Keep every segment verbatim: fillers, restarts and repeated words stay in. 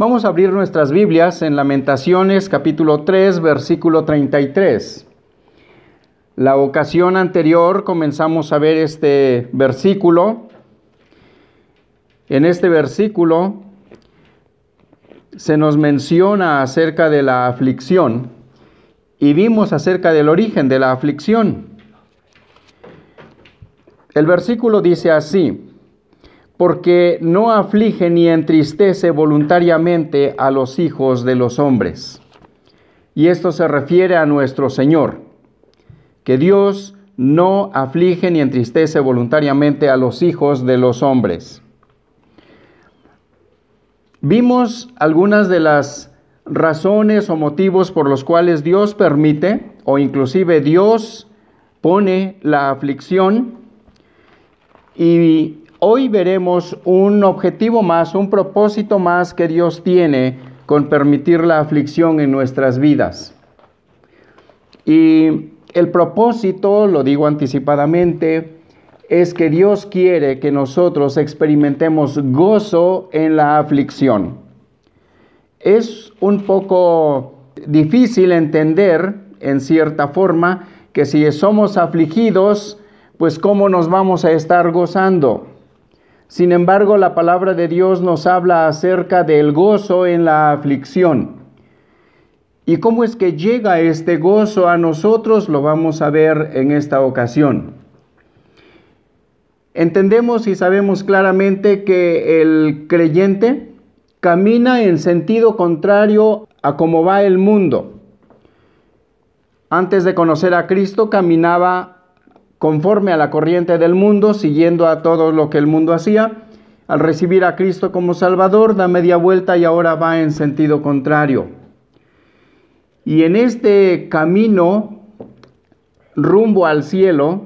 Vamos a abrir nuestras Biblias en Lamentaciones capítulo tres, versículo treinta y tres. La ocasión anterior comenzamos a ver este versículo. En este versículo se nos menciona acerca de la aflicción y vimos acerca del origen de la aflicción. El versículo dice así: porque no aflige ni entristece voluntariamente a los hijos de los hombres. Y esto se refiere a nuestro Señor, que Dios no aflige ni entristece voluntariamente a los hijos de los hombres. Vimos algunas de las razones o motivos por los cuales Dios permite, o inclusive Dios pone la aflicción, y hoy veremos un objetivo más, un propósito más que Dios tiene con permitir la aflicción en nuestras vidas. Y el propósito, lo digo anticipadamente, es que Dios quiere que nosotros experimentemos gozo en la aflicción. Es un poco difícil entender, en cierta forma, que si somos afligidos, pues ¿cómo nos vamos a estar gozando? Sin embargo, la palabra de Dios nos habla acerca del gozo en la aflicción. ¿Y cómo es que llega este gozo a nosotros? Lo vamos a ver en esta ocasión. Entendemos y sabemos claramente que el creyente camina en sentido contrario a cómo va el mundo. Antes de conocer a Cristo, caminaba conforme a la corriente del mundo, siguiendo a todo lo que el mundo hacía. Al recibir a Cristo como Salvador, da media vuelta y ahora va en sentido contrario. Y en este camino rumbo al cielo,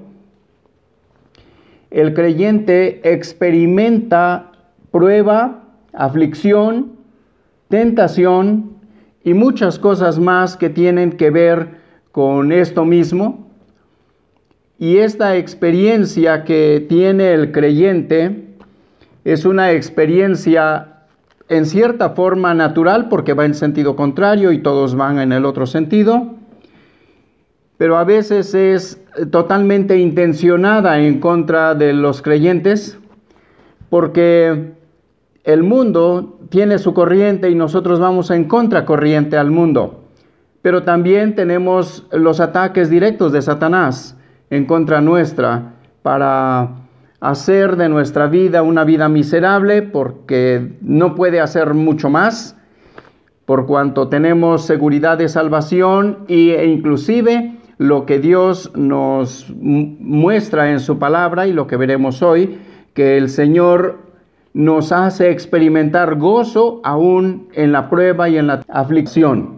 el creyente experimenta prueba, aflicción, tentación y muchas cosas más que tienen que ver con esto mismo. Y esta experiencia que tiene el creyente es una experiencia en cierta forma natural, porque va en sentido contrario y todos van en el otro sentido, pero a veces es totalmente intencionada en contra de los creyentes, porque el mundo tiene su corriente y nosotros vamos en contracorriente al mundo. Pero también tenemos los ataques directos de Satanás en contra nuestra para hacer de nuestra vida una vida miserable, porque no puede hacer mucho más, por cuanto tenemos seguridad de salvación e inclusive lo que Dios nos muestra en su palabra y lo que veremos hoy, que el Señor nos hace experimentar gozo aún en la prueba y en la aflicción.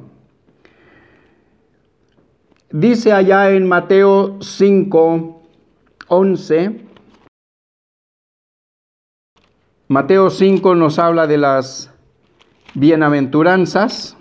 Dice allá en Mateo cinco, once, Mateo cinco nos habla de las bienaventuranzas,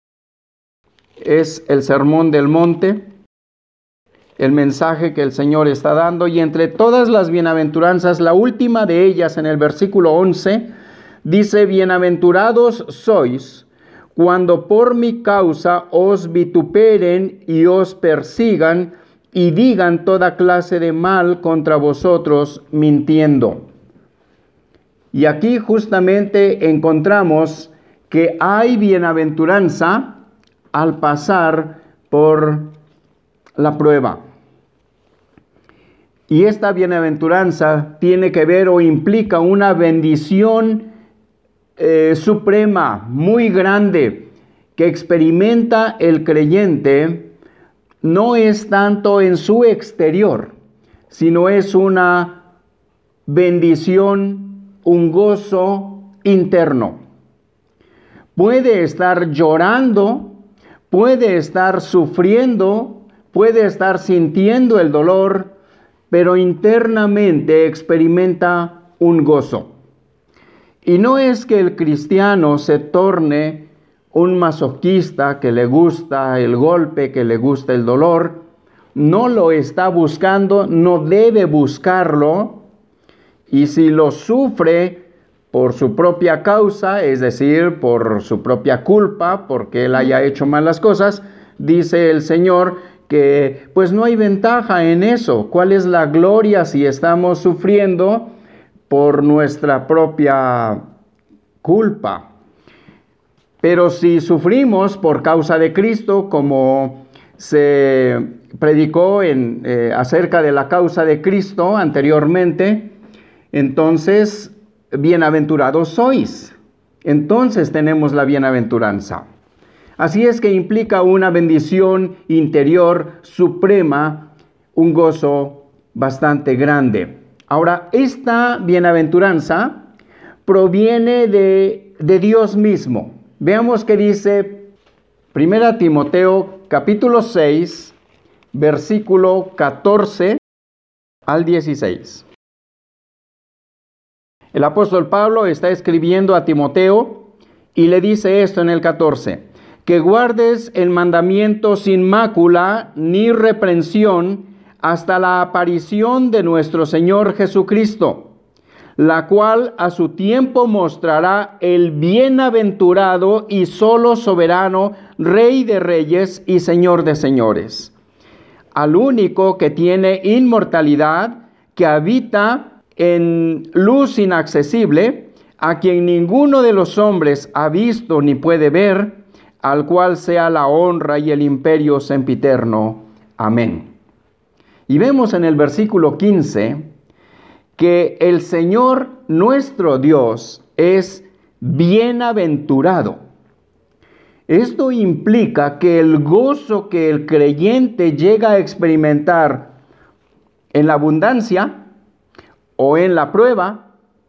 es el sermón del monte, el mensaje que el Señor está dando, y entre todas las bienaventuranzas, la última de ellas en el versículo once, dice: bienaventurados sois cuando por mi causa os vituperen y os persigan y digan toda clase de mal contra vosotros mintiendo. Y aquí justamente encontramos que hay bienaventuranza al pasar por la prueba. Y esta bienaventuranza tiene que ver o implica una bendición Eh, suprema, muy grande, que experimenta el creyente. No es tanto en su exterior, sino es una bendición, un gozo interno. Puede estar llorando, puede estar sufriendo, puede estar sintiendo el dolor, pero internamente experimenta un gozo. Y no es que el cristiano se torne un masoquista que le gusta el golpe, que le gusta el dolor. No lo está buscando, no debe buscarlo. Y si lo sufre, por su propia causa, es decir, por su propia culpa, porque él haya hecho malas cosas, dice el Señor que pues no hay ventaja en eso. ¿Cuál es la gloria si estamos sufriendo por nuestra propia culpa? Pero si sufrimos por causa de Cristo, como se predicó en, eh, acerca de la causa de Cristo anteriormente, entonces bienaventurados sois. Entonces tenemos la bienaventuranza. Así es que implica una bendición interior suprema, un gozo bastante grande. Ahora, esta bienaventuranza proviene de, de Dios mismo. Veamos qué dice Primera Timoteo capítulo seis, versículo catorce al dieciséis. El apóstol Pablo está escribiendo a Timoteo y le dice esto en el catorce: que guardes el mandamiento sin mácula ni reprensión hasta la aparición de nuestro Señor Jesucristo, la cual a su tiempo mostrará el bienaventurado y solo soberano, Rey de reyes y Señor de señores, al único que tiene inmortalidad, que habita en luz inaccesible, a quien ninguno de los hombres ha visto ni puede ver, al cual sea la honra y el imperio sempiterno. Amén. Y vemos en el versículo quince que el Señor nuestro Dios es bienaventurado. Esto implica que el gozo que el creyente llega a experimentar en la abundancia o en la prueba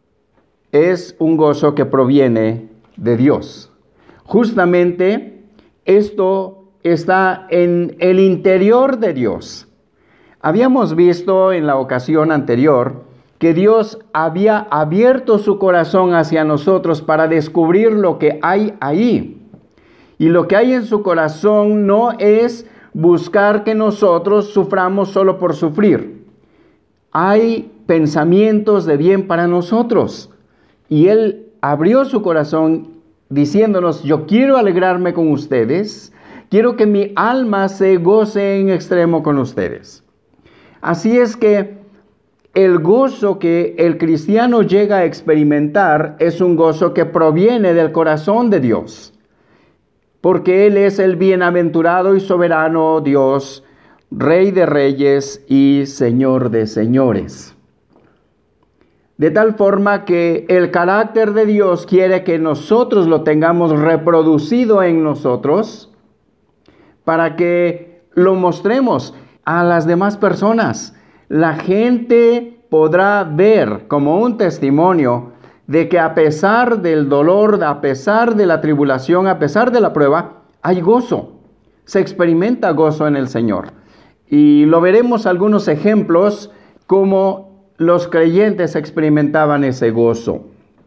es un gozo que proviene de Dios. Justamente esto está en el interior de Dios. Habíamos visto en la ocasión anterior que Dios había abierto su corazón hacia nosotros para descubrir lo que hay ahí. Y lo que hay en su corazón no es buscar que nosotros suframos solo por sufrir. Hay pensamientos de bien para nosotros. Y Él abrió su corazón diciéndonos: yo quiero alegrarme con ustedes, quiero que mi alma se goce en extremo con ustedes. Así es que el gozo que el cristiano llega a experimentar es un gozo que proviene del corazón de Dios, porque Él es el bienaventurado y soberano Dios, Rey de reyes y Señor de señores. De tal forma que el carácter de Dios quiere que nosotros lo tengamos reproducido en nosotros para que lo mostremos a las demás personas. La gente podrá ver como un testimonio de que a pesar del dolor, a pesar de la tribulación, a pesar de la prueba, hay gozo. Se experimenta gozo en el Señor. Y lo veremos algunos ejemplos como los creyentes experimentaban ese gozo.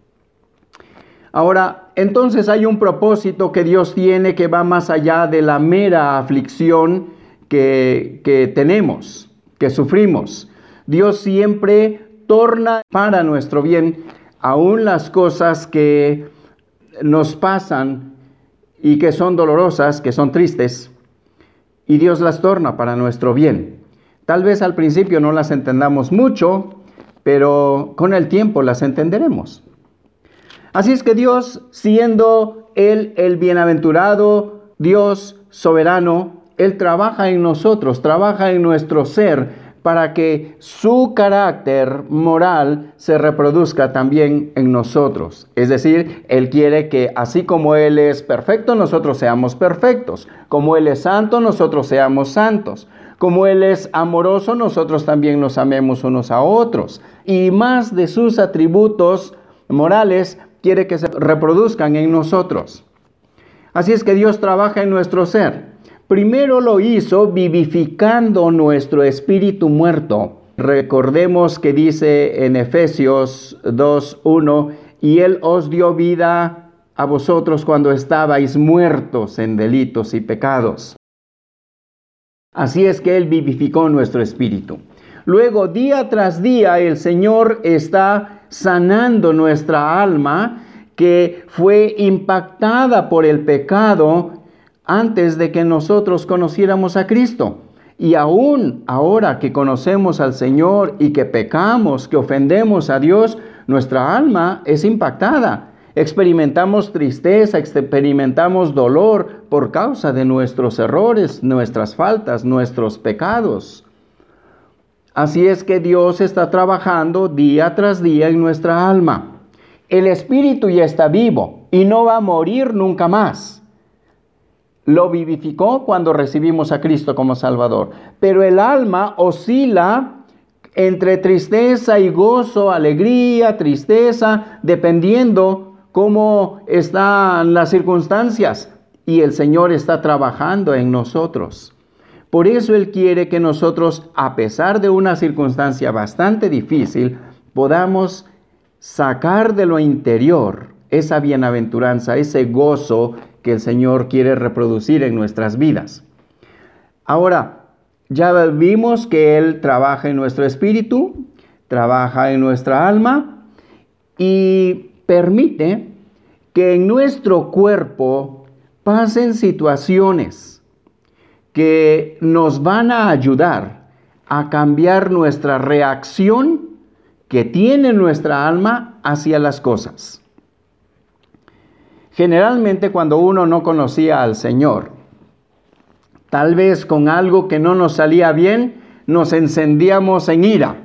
Ahora, entonces hay un propósito que Dios tiene que va más allá de la mera aflicción que, que tenemos, que sufrimos. Dios siempre torna para nuestro bien aún las cosas que nos pasan y que son dolorosas, que son tristes, y Dios las torna para nuestro bien. Tal vez al principio no las entendamos mucho, pero con el tiempo las entenderemos. Así es que Dios, siendo Él el bienaventurado, Dios soberano, Él trabaja en nosotros, trabaja en nuestro ser, para que su carácter moral se reproduzca también en nosotros. Es decir, Él quiere que así como Él es perfecto, nosotros seamos perfectos. Como Él es santo, nosotros seamos santos. Como Él es amoroso, nosotros también nos amemos unos a otros. Y más de sus atributos morales quiere que se reproduzcan en nosotros. Así es que Dios trabaja en nuestro ser. Primero lo hizo vivificando nuestro espíritu muerto. Recordemos que dice en Efesios dos uno, y Él os dio vida a vosotros cuando estabais muertos en delitos y pecados. Así es que Él vivificó nuestro espíritu. Luego, día tras día, el Señor está sanando nuestra alma que fue impactada por el pecado antes de que nosotros conociéramos a Cristo. Y aún ahora que conocemos al Señor y que pecamos, que ofendemos a Dios, nuestra alma es impactada. Experimentamos tristeza, experimentamos dolor por causa de nuestros errores, nuestras faltas, nuestros pecados. Así es que Dios está trabajando día tras día en nuestra alma. El espíritu ya está vivo y no va a morir nunca más. Lo vivificó cuando recibimos a Cristo como Salvador. Pero el alma oscila entre tristeza y gozo, alegría, tristeza, dependiendo cómo están las circunstancias. Y el Señor está trabajando en nosotros. Por eso Él quiere que nosotros, a pesar de una circunstancia bastante difícil, podamos sacar de lo interior esa bienaventuranza, ese gozo que el Señor quiere reproducir en nuestras vidas. Ahora, ya vimos que Él trabaja en nuestro espíritu, trabaja en nuestra alma y permite que en nuestro cuerpo pasen situaciones que nos van a ayudar a cambiar nuestra reacción que tiene nuestra alma hacia las cosas. Generalmente cuando uno no conocía al Señor, tal vez con algo que no nos salía bien, nos encendíamos en ira.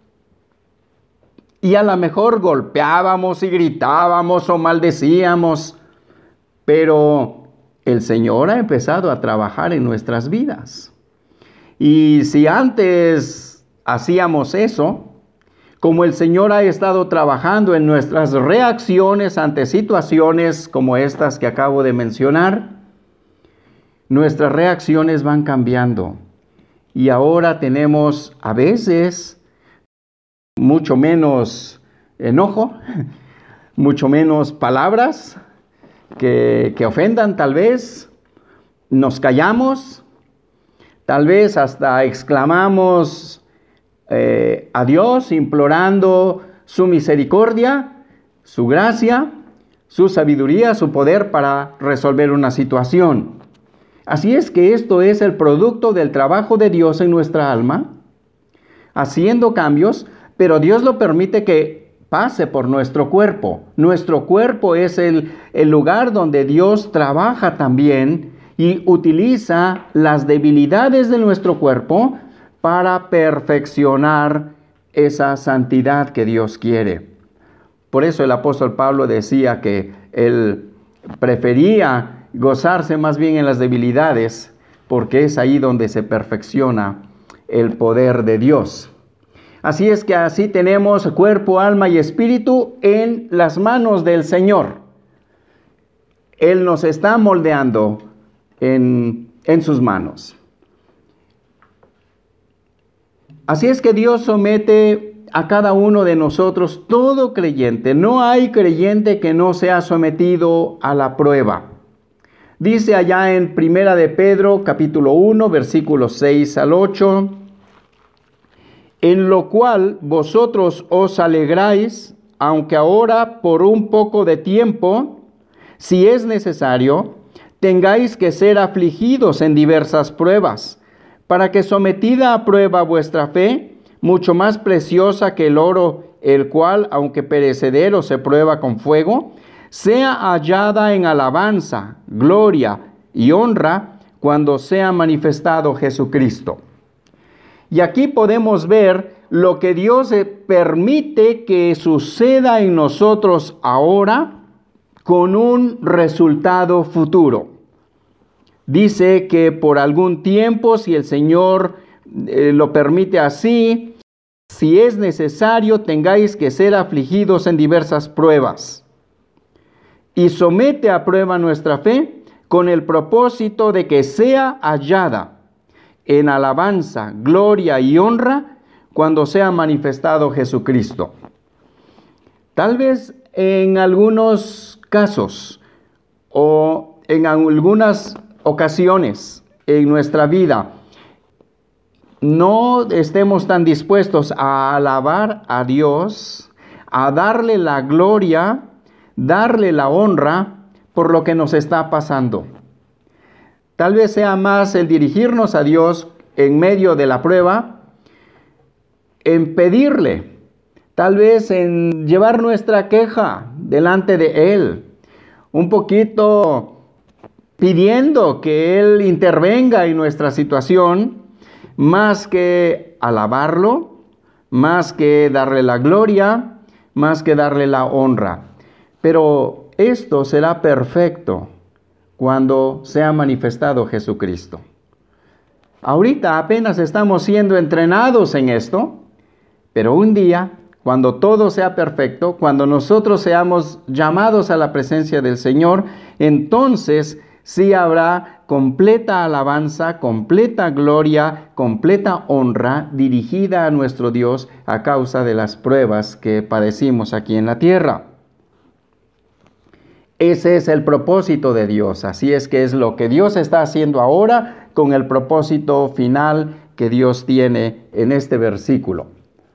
Y a lo mejor golpeábamos y gritábamos o maldecíamos, pero el Señor ha empezado a trabajar en nuestras vidas. Y si antes hacíamos eso, como el Señor ha estado trabajando en nuestras reacciones ante situaciones como estas que acabo de mencionar, nuestras reacciones van cambiando. Y ahora tenemos a veces mucho menos enojo, mucho menos palabras que, que ofendan tal vez. Nos callamos, tal vez hasta exclamamos Eh, a Dios implorando su misericordia, su gracia, su sabiduría, su poder para resolver una situación. Así es que esto es el producto del trabajo de Dios en nuestra alma, haciendo cambios, pero Dios lo permite que pase por nuestro cuerpo. Nuestro cuerpo es el, el lugar donde Dios trabaja también y utiliza las debilidades de nuestro cuerpo para perfeccionar esa santidad que Dios quiere. Por eso el apóstol Pablo decía que él prefería gozarse más bien en las debilidades, porque es ahí donde se perfecciona el poder de Dios. Así es que así tenemos cuerpo, alma y espíritu en las manos del Señor. Él nos está moldeando en, en sus manos. Así es que Dios somete a cada uno de nosotros, todo creyente. No hay creyente que no sea sometido a la prueba. Dice allá en Primera de Pedro, capítulo uno, versículos seis al ocho, en lo cual vosotros os alegráis, aunque ahora por un poco de tiempo, si es necesario, tengáis que ser afligidos en diversas pruebas, para que sometida a prueba vuestra fe, mucho más preciosa que el oro, el cual, aunque perecedero, se prueba con fuego, sea hallada en alabanza, gloria y honra cuando sea manifestado Jesucristo. Y aquí podemos ver lo que Dios permite que suceda en nosotros ahora con un resultado futuro. Dice que por algún tiempo, si el Señor eh, lo permite así, si es necesario, tengáis que ser afligidos en diversas pruebas. Y somete a prueba nuestra fe con el propósito de que sea hallada en alabanza, gloria y honra cuando sea manifestado Jesucristo. Tal vez en algunos casos o en algunas ocasiones en nuestra vida no estemos tan dispuestos a alabar a Dios, a darle la gloria, darle la honra por lo que nos está pasando. Tal vez sea más el dirigirnos a Dios en medio de la prueba, en pedirle, tal vez en llevar nuestra queja delante de Él, un poquito pidiendo que Él intervenga en nuestra situación, más que alabarlo, más que darle la gloria, más que darle la honra. Pero esto será perfecto cuando sea manifestado Jesucristo. Ahorita apenas estamos siendo entrenados en esto, pero un día, cuando todo sea perfecto, cuando nosotros seamos llamados a la presencia del Señor, entonces sí habrá completa alabanza, completa gloria, completa honra dirigida a nuestro Dios a causa de las pruebas que padecimos aquí en la tierra. Ese es el propósito de Dios, así es que es lo que Dios está haciendo ahora con el propósito final que Dios tiene en este versículo.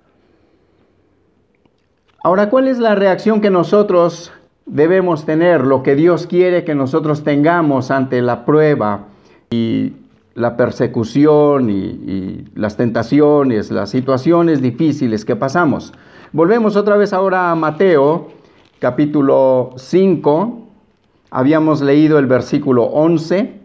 Ahora, ¿cuál es la reacción que nosotros debemos tener, lo que Dios quiere que nosotros tengamos ante la prueba y la persecución y, y las tentaciones, las situaciones difíciles que pasamos? Volvemos otra vez ahora a Mateo, capítulo cinco, habíamos leído el versículo once,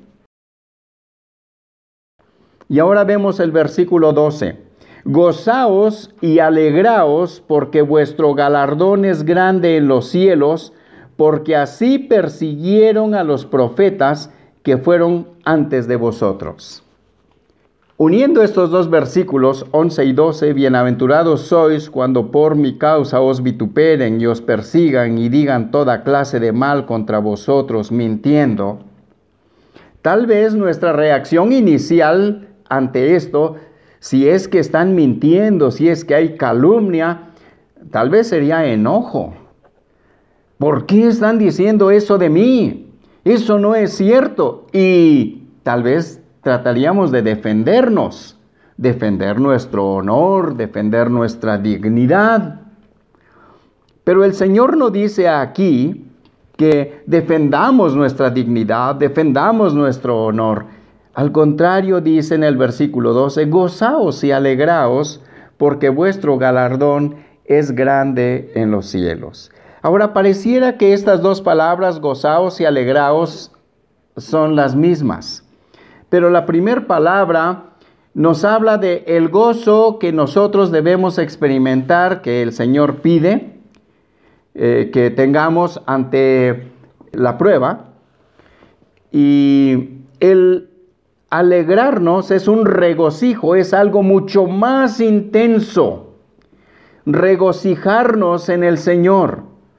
y ahora vemos el versículo doce. Gozaos y alegraos, porque vuestro galardón es grande en los cielos, porque así persiguieron a los profetas que fueron antes de vosotros. Uniendo estos dos versículos, once y doce, bienaventurados sois cuando por mi causa os vituperen y os persigan y digan toda clase de mal contra vosotros, mintiendo. Tal vez nuestra reacción inicial ante esto, si es que están mintiendo, si es que hay calumnia, tal vez sería enojo. ¿Por qué están diciendo eso de mí? Eso no es cierto. Y tal vez trataríamos de defendernos, defender nuestro honor, defender nuestra dignidad. Pero el Señor no dice aquí que defendamos nuestra dignidad, defendamos nuestro honor. Al contrario, dice en el versículo doce, gozaos y alegraos, porque vuestro galardón es grande en los cielos. Ahora, pareciera que estas dos palabras, gozaos y alegraos, son las mismas. Pero la primera palabra nos habla de el gozo que nosotros debemos experimentar, que el Señor pide eh, que tengamos ante la prueba. Y el alegrarnos es un regocijo, es algo mucho más intenso. Regocijarnos en el Señor.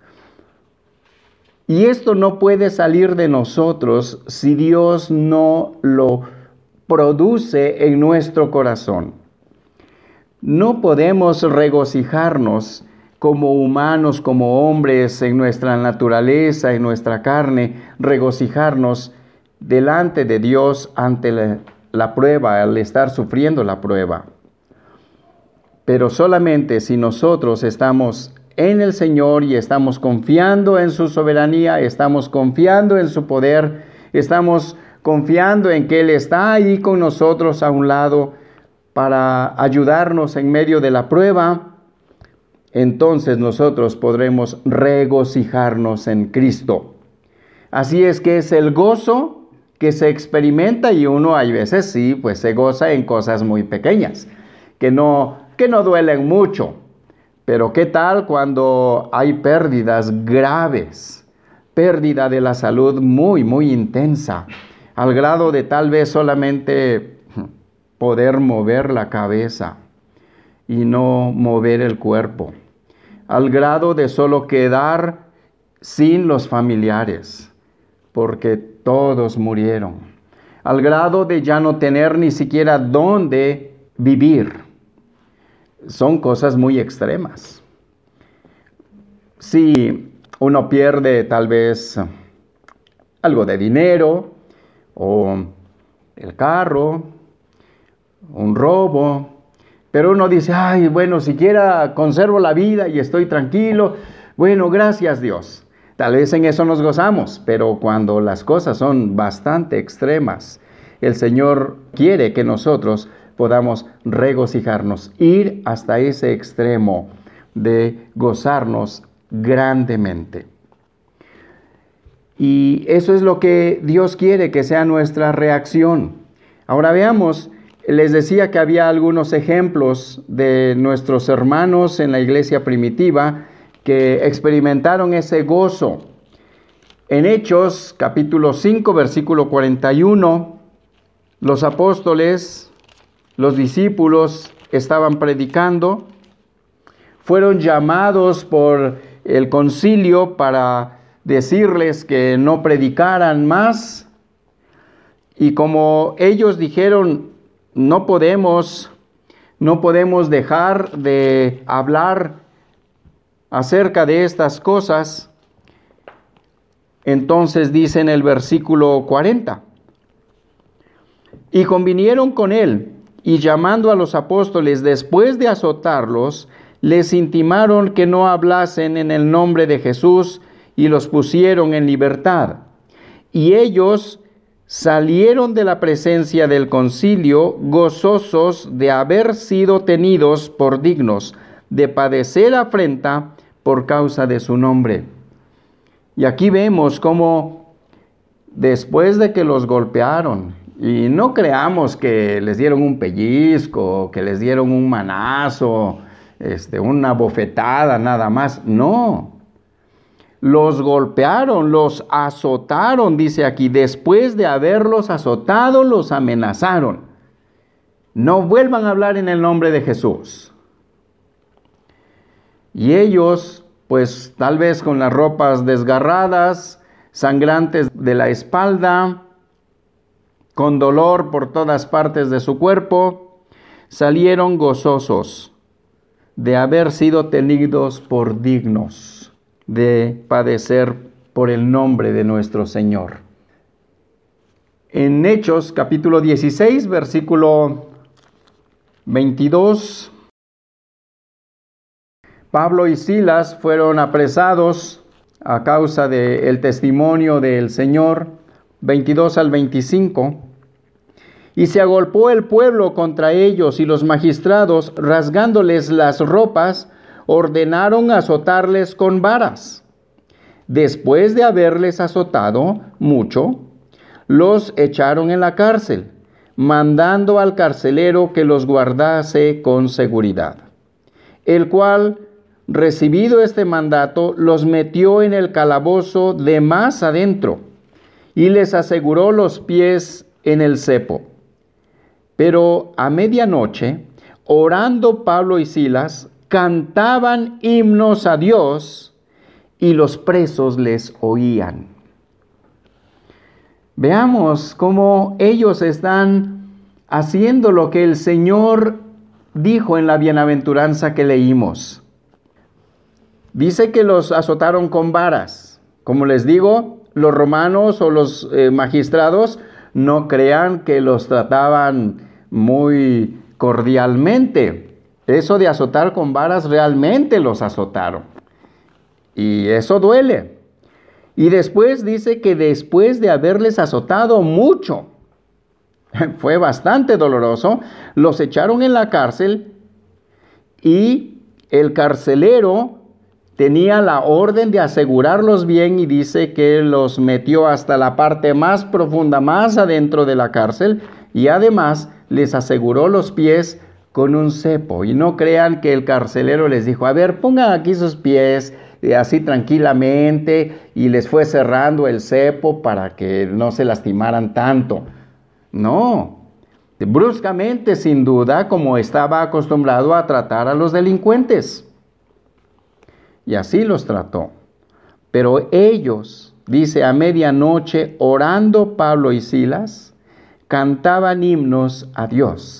Y esto no puede salir de nosotros si Dios no lo produce en nuestro corazón. No podemos regocijarnos como humanos, como hombres, en nuestra naturaleza, en nuestra carne, regocijarnos delante de Dios ante la, la prueba, al estar sufriendo la prueba. Pero solamente si nosotros estamos en el Señor y estamos confiando en su soberanía, estamos confiando en su poder, estamos confiando en que Él está ahí con nosotros a un lado para ayudarnos en medio de la prueba, entonces nosotros podremos regocijarnos en Cristo. Así es que es el gozo que se experimenta y uno hay veces sí, pues se goza en cosas muy pequeñas, que no, que no duelen mucho. Pero ¿qué tal cuando hay pérdidas graves? Pérdida de la salud muy, muy intensa, al grado de tal vez solamente poder mover la cabeza y no mover el cuerpo. Al grado de solo quedar sin los familiares, porque todos murieron. Al grado de ya no tener ni siquiera dónde vivir. Son cosas muy extremas. Si uno pierde tal vez algo de dinero, o el carro, un robo, Pero uno dice, ay, bueno, siquiera conservo la vida y estoy tranquilo. Bueno, gracias Dios. Tal vez en eso nos gozamos, pero cuando las cosas son bastante extremas, el Señor quiere que nosotros podamos regocijarnos, ir hasta ese extremo de gozarnos grandemente. Y eso es lo que Dios quiere que sea nuestra reacción. Ahora veamos, les decía que había algunos ejemplos de nuestros hermanos en la iglesia primitiva que experimentaron ese gozo. En Hechos, capítulo cinco, versículo cuarenta y uno, los apóstoles, los discípulos estaban predicando, fueron llamados por el concilio para decirles que no predicaran más, y como ellos dijeron, no podemos, no podemos dejar de hablar acerca de estas cosas, entonces dice en el versículo cuarenta, y convinieron con él, y llamando a los apóstoles después de azotarlos, les intimaron que no hablasen en el nombre de Jesús, y los pusieron en libertad. Y ellos salieron de la presencia del concilio gozosos de haber sido tenidos por dignos de padecer afrenta por causa de su nombre. Y aquí vemos cómo después de que los golpearon, y no creamos que les dieron un pellizco, que les dieron un manazo, este, una bofetada nada más, no. Los golpearon, los azotaron, dice aquí, después de haberlos azotado, los amenazaron. No vuelvan a hablar en el nombre de Jesús. Y ellos, pues tal vez con las ropas desgarradas, sangrantes de la espalda, con dolor por todas partes de su cuerpo, salieron gozosos de haber sido tenidos por dignos de padecer por el nombre de nuestro Señor. En Hechos capítulo dieciséis, versículo veintidós, Pablo y Silas fueron apresados a causa del testimonio del Señor, veintidós al veinticinco, y se agolpó el pueblo contra ellos, y los magistrados, rasgándoles las ropas, ordenaron azotarles con varas. Después de haberles azotado mucho, los echaron en la cárcel, mandando al carcelero que los guardase con seguridad, el cual, recibido este mandato, los metió en el calabozo de más adentro y les aseguró los pies en el cepo. Pero a medianoche, orando Pablo y Silas, cantaban himnos a Dios y los presos les oían. Veamos cómo ellos están haciendo lo que el Señor dijo en la bienaventuranza que leímos. Dice que los azotaron con varas. Como les digo, los romanos o los eh, magistrados no crean que los trataban muy cordialmente. Eso de azotar con varas, realmente los azotaron. Y eso duele. Y después dice que después de haberles azotado mucho, fue bastante doloroso, los echaron en la cárcel y el carcelero tenía la orden de asegurarlos bien y dice que los metió hasta la parte más profunda, más adentro de la cárcel, y además les aseguró los pies con un cepo. Y no crean que el carcelero les dijo, a ver, pongan aquí sus pies, eh, así tranquilamente, y les fue cerrando el cepo para que no se lastimaran tanto. No, bruscamente, sin duda, como estaba acostumbrado a tratar a los delincuentes. Y así los trató. Pero ellos, dice, a medianoche, orando Pablo y Silas, cantaban himnos a Dios.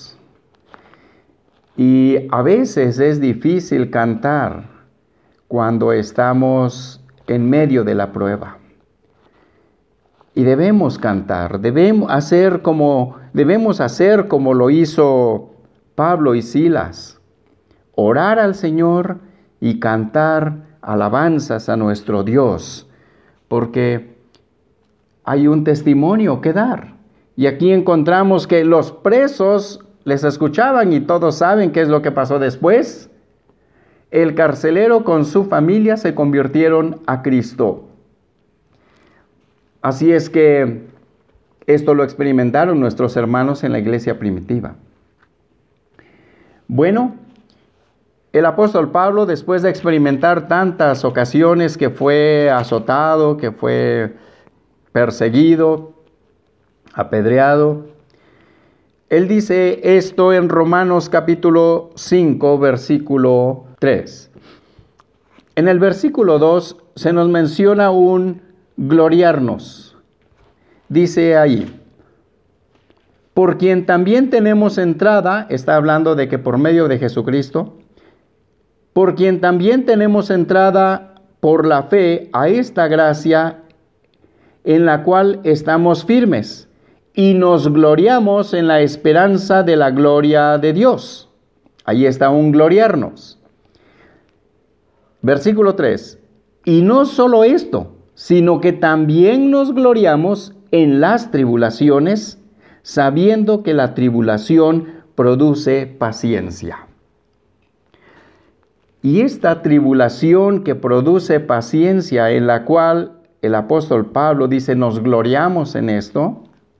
Y a veces es difícil cantar cuando estamos en medio de la prueba. Y debemos cantar, debemos hacer como, debemos hacer como lo hizo Pablo y Silas, orar al Señor y cantar alabanzas a nuestro Dios, porque hay un testimonio que dar. Y aquí encontramos que los presos les escuchaban y todos saben qué es lo que pasó después. El carcelero con su familia se convirtieron a Cristo. Así es que esto lo experimentaron nuestros hermanos en la iglesia primitiva. Bueno, el apóstol Pablo, después de experimentar tantas ocasiones que fue azotado, que fue perseguido, apedreado, él dice esto en Romanos capítulo cinco, versículo tres. En el versículo dos se nos menciona un gloriarnos. Dice ahí, por quien también tenemos entrada, está hablando de que por medio de Jesucristo, por quien también tenemos entrada por la fe a esta gracia en la cual estamos firmes y nos gloriamos en la esperanza de la gloria de Dios. Ahí está un gloriarnos. Versículo tres. Y no solo esto, sino que también nos gloriamos en las tribulaciones, sabiendo que la tribulación produce paciencia. Y esta tribulación que produce paciencia, en la cual el apóstol Pablo dice, nos gloriamos en esto,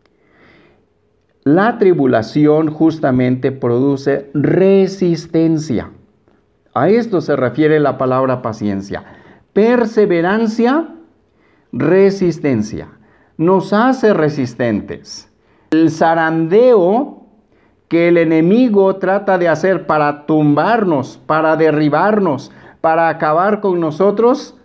la tribulación justamente produce resistencia. A esto se refiere la palabra paciencia. Perseverancia, resistencia. Nos hace resistentes. El zarandeo que el enemigo trata de hacer para tumbarnos, para derribarnos, para acabar con nosotros,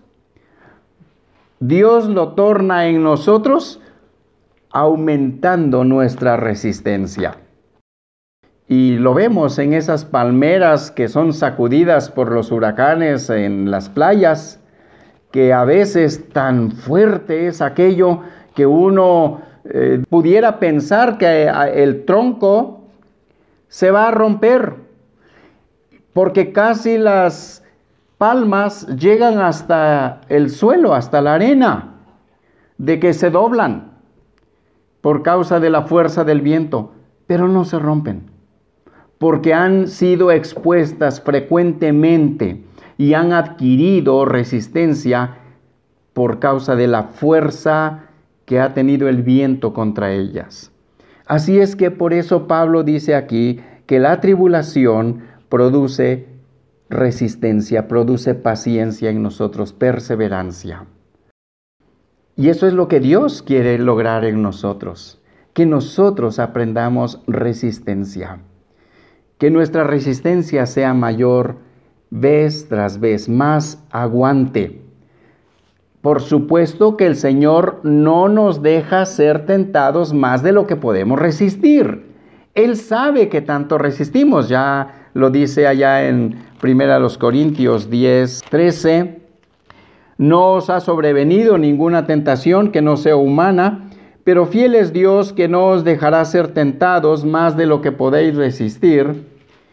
Dios lo torna en nosotros aumentando nuestra resistencia. Y lo vemos en esas palmeras que son sacudidas por los huracanes en las playas, que a veces tan fuerte es aquello que uno eh, pudiera pensar que el tronco se va a romper, porque casi las palmas llegan hasta el suelo, hasta la arena, de que se doblan por causa de la fuerza del viento, pero no se rompen, porque han sido expuestas frecuentemente y han adquirido resistencia por causa de la fuerza que ha tenido el viento contra ellas. Así es que por eso Pablo dice aquí que la tribulación produce resistencia, produce paciencia en nosotros, perseverancia. Y eso es lo que Dios quiere lograr en nosotros, que nosotros aprendamos resistencia, que nuestra resistencia sea mayor vez tras vez, más aguante. Por supuesto que el Señor no nos deja ser tentados más de lo que podemos resistir. Él sabe que tanto resistimos, ya lo dice allá en Primera los Corintios diez, trece. No os ha sobrevenido ninguna tentación que no sea humana, pero fiel es Dios que no os dejará ser tentados más de lo que podéis resistir,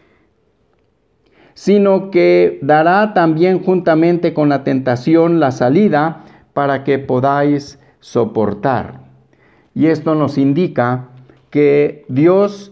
sino que dará también juntamente con la tentación la salida para que podáis soportar. Y esto nos indica que Dios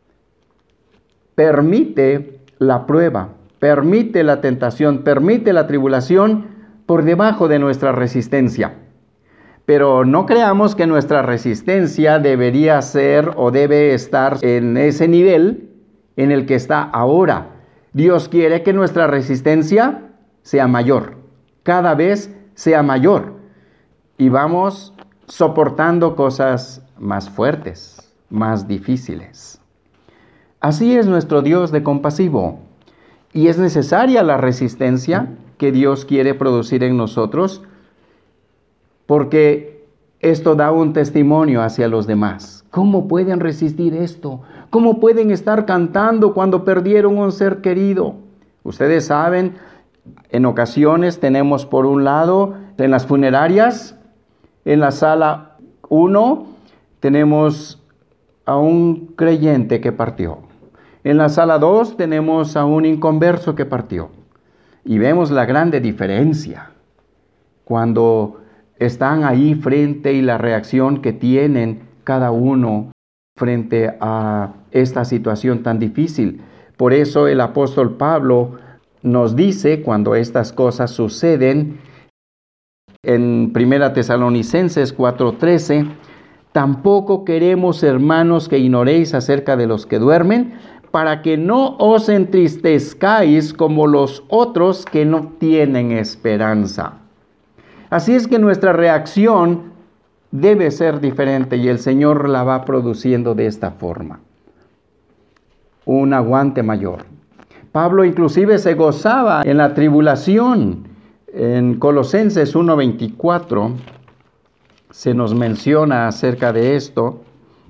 permite la prueba, permite la tentación, permite la tribulación por debajo de nuestra resistencia. Pero no creamos que nuestra resistencia debería ser o debe estar en ese nivel en el que está ahora. Dios quiere que nuestra resistencia sea mayor, cada vez sea mayor, y vamos soportando cosas más fuertes, más difíciles. Así es nuestro Dios de compasivo, y es necesaria la resistencia que Dios quiere producir en nosotros, porque esto da un testimonio hacia los demás. ¿Cómo pueden resistir esto? ¿Cómo pueden estar cantando cuando perdieron un ser querido? Ustedes saben, en ocasiones tenemos por un lado, en las funerarias, en la sala uno, tenemos a un creyente que partió. En la sala dos tenemos a un inconverso que partió. Y vemos la grande diferencia cuando están ahí frente y la reacción que tienen cada uno frente a esta situación tan difícil. Por eso el apóstol Pablo nos dice, cuando estas cosas suceden, en primera Tesalonicenses cuatro trece, tampoco queremos, hermanos, que ignoréis acerca de los que duermen, para que no os entristezcáis como los otros que no tienen esperanza. Así es que nuestra reacción debe ser diferente y el Señor la va produciendo de esta forma. Un aguante mayor. Pablo inclusive se gozaba en la tribulación. En Colosenses uno veinticuatro se nos menciona acerca de esto.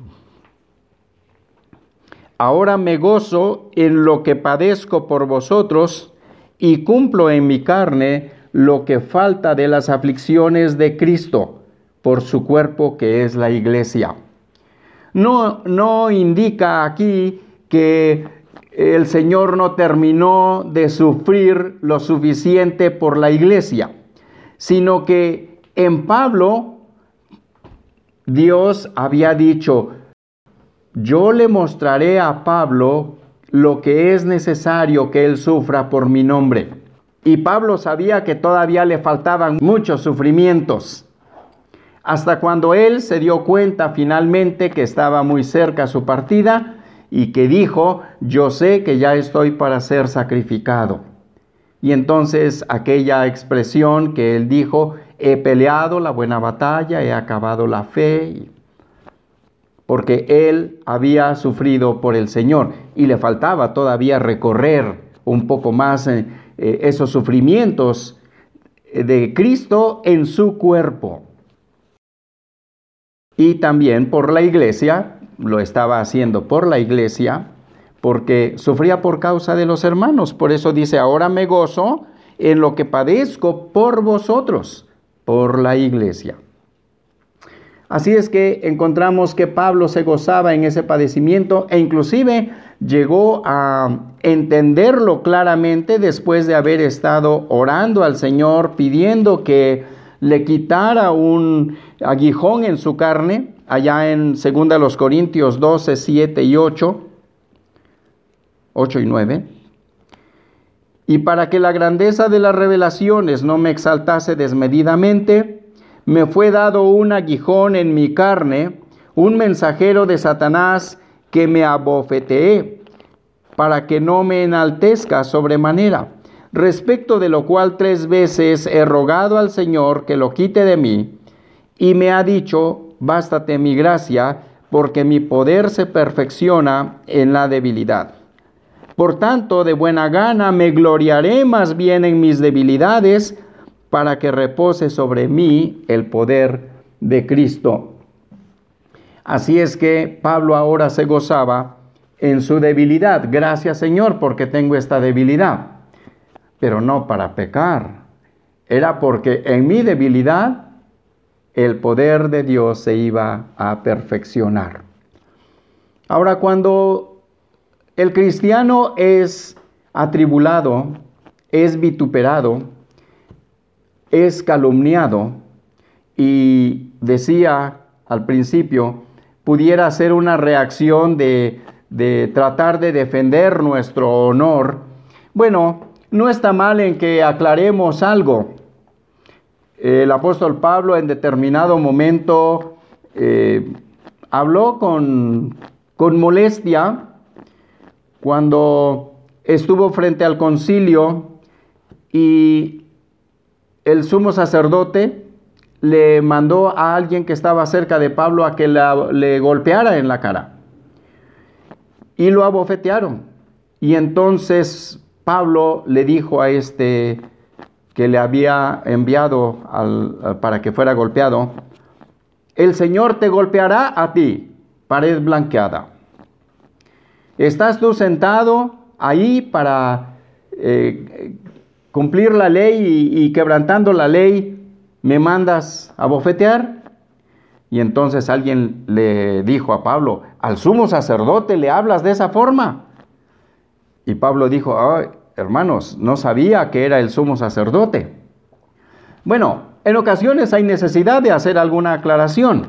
Ahora me gozo en lo que padezco por vosotros y cumplo en mi carne lo que falta de las aflicciones de Cristo por su cuerpo que es la iglesia. No, no indica aquí que el Señor no terminó de sufrir lo suficiente por la iglesia, sino que en Pablo Dios había dicho: yo le mostraré a Pablo lo que es necesario que él sufra por mi nombre. Y Pablo sabía que todavía le faltaban muchos sufrimientos, hasta cuando él se dio cuenta finalmente que estaba muy cerca su partida y que dijo: yo sé que ya estoy para ser sacrificado. Y entonces aquella expresión que él dijo: he peleado la buena batalla, he acabado la fe, porque él había sufrido por el Señor y le faltaba todavía recorrer un poco más eh, eh, esos sufrimientos de Cristo en su cuerpo. Y también por la iglesia, lo estaba haciendo por la iglesia, porque sufría por causa de los hermanos. Por eso dice: ahora me gozo en lo que padezco por vosotros, por la iglesia. Así es que encontramos que Pablo se gozaba en ese padecimiento e inclusive llegó a entenderlo claramente después de haber estado orando al Señor, pidiendo que le quitara un aguijón en su carne, allá en segunda Corintios doce, siete y ocho, ocho y nueve. Y para que la grandeza de las revelaciones no me exaltase desmedidamente, me fue dado un aguijón en mi carne, un mensajero de Satanás que me abofeteé, para que no me enaltezca sobremanera. Respecto de lo cual tres veces he rogado al Señor que lo quite de mí, y me ha dicho: bástate mi gracia, porque mi poder se perfecciona en la debilidad. Por tanto, de buena gana me gloriaré más bien en mis debilidades, para que repose sobre mí el poder de Cristo. Así es que Pablo ahora se gozaba en su debilidad. Gracias, Señor, porque tengo esta debilidad. Pero no para pecar. Era porque en mi debilidad el poder de Dios se iba a perfeccionar. Ahora, cuando el cristiano es atribulado, es vituperado, es calumniado, y decía al principio, pudiera ser una reacción de, de tratar de defender nuestro honor. Bueno, no está mal en que aclaremos algo. El apóstol Pablo en determinado momento eh, habló con, con molestia cuando estuvo frente al concilio y el sumo sacerdote le mandó a alguien que estaba cerca de Pablo a que la, le golpeara en la cara. Y lo abofetearon. Y entonces Pablo le dijo a este que le había enviado al, para que fuera golpeado: el Señor te golpeará a ti, pared blanqueada. ¿Estás tú sentado ahí para eh, cumplir la ley y, y quebrantando la ley, me mandas a bofetear? Y entonces alguien le dijo a Pablo: al sumo sacerdote le hablas de esa forma. Y Pablo dijo, oh, hermanos, no sabía que era el sumo sacerdote. Bueno, en ocasiones hay necesidad de hacer alguna aclaración,